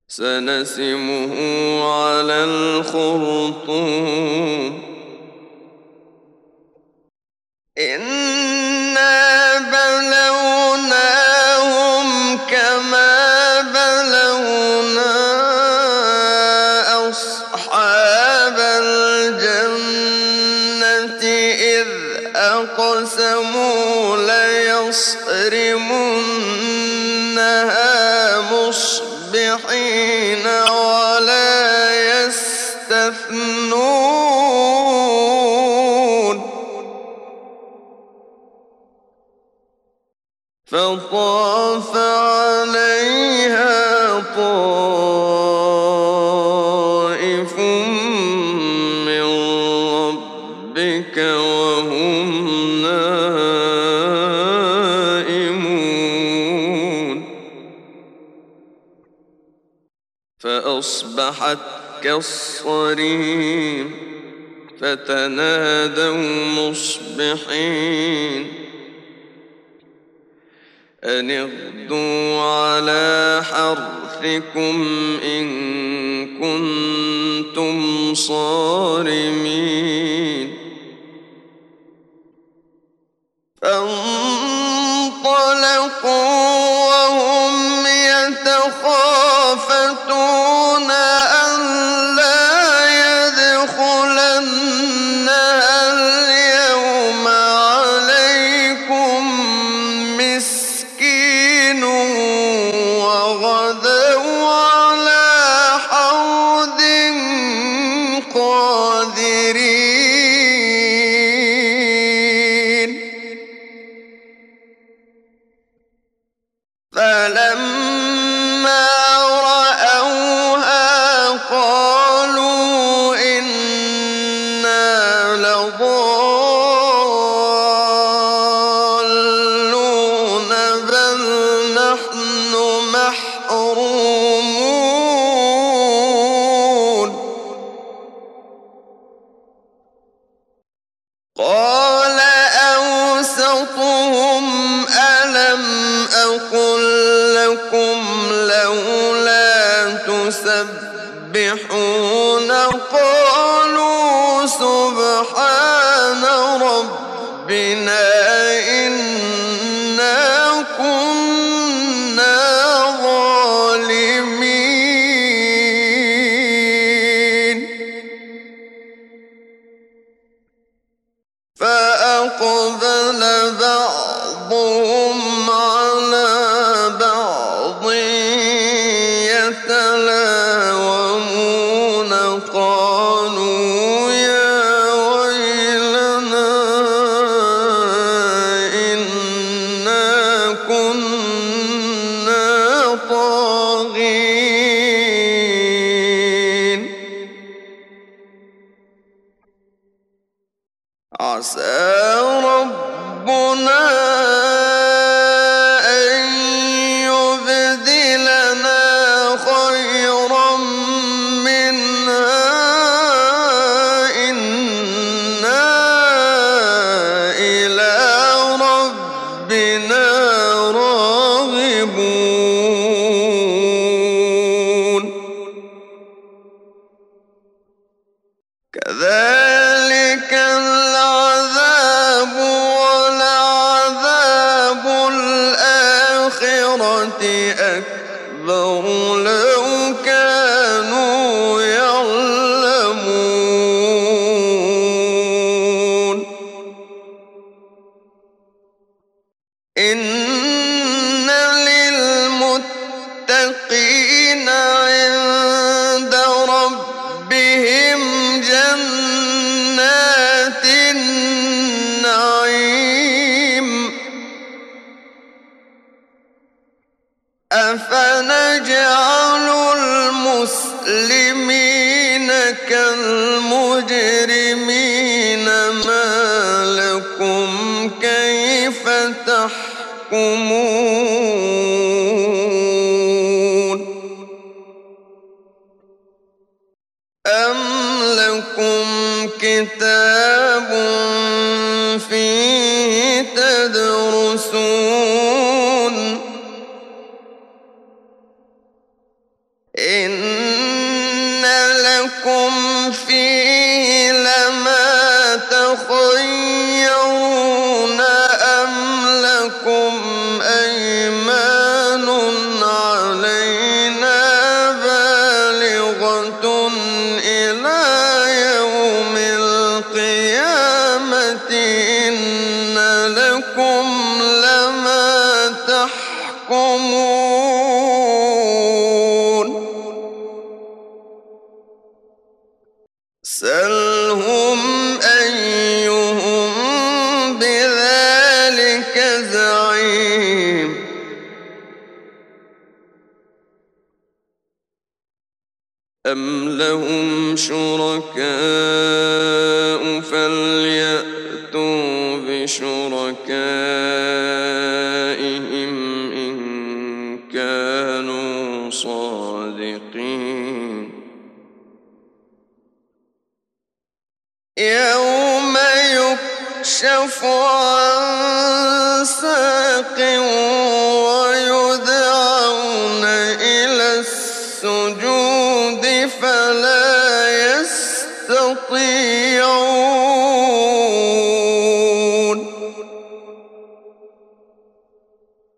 سنسمه على الخرطوم إنا بلوناهم كما بلونا أصحاب الجنة إذ أقسموا ليصرمنها مصبحين ولا يستثنون فطاف عليها طائف من ربك وهم نائمون فأصبحت كالصريم فتنادوا مصبحين أن اغدوا على حرثكم إن كنتم صارمين فانطلقوا وهم يتخافتون ألا يدخلنها اليوم عليكم مسكين وغدوا على حرد قادرين فلما رأوها قالوا إنا لضالون بل نحن محرومون قال أوسطهم ألم أقل لكم لولا تسبحون قالوا سبحان ربنا إنا كنا ظالمين فأقبل بعضهم على بعض يتلاومون قالوا يا ويلنا إنا كنا طاغين عسى ربنا أن يبدلنا خيرا منها إنا إلى ربنا راغبون كذلك العذاب ولعذاب الآخرة أكبر لو كانوا يعلمون إن للمتقين عند ربهم جنات النعيم أفنجعل المسلمين كالمجرمين ما لكم كيف تحكمون أم لكم كتاب فيه تدرسون إن لكم فيه لما تخيرون أم لكم أيمان علينا بالغة إلى يوم القيامة إن لكم لما تحكمون سلهم أيهم بذلك زعيم أم لهم شركاء فليأتوا بشركائهم إن كانوا صادقين يوم يكشف عن ساق ويدعون إلى السجود فلا يستطيعون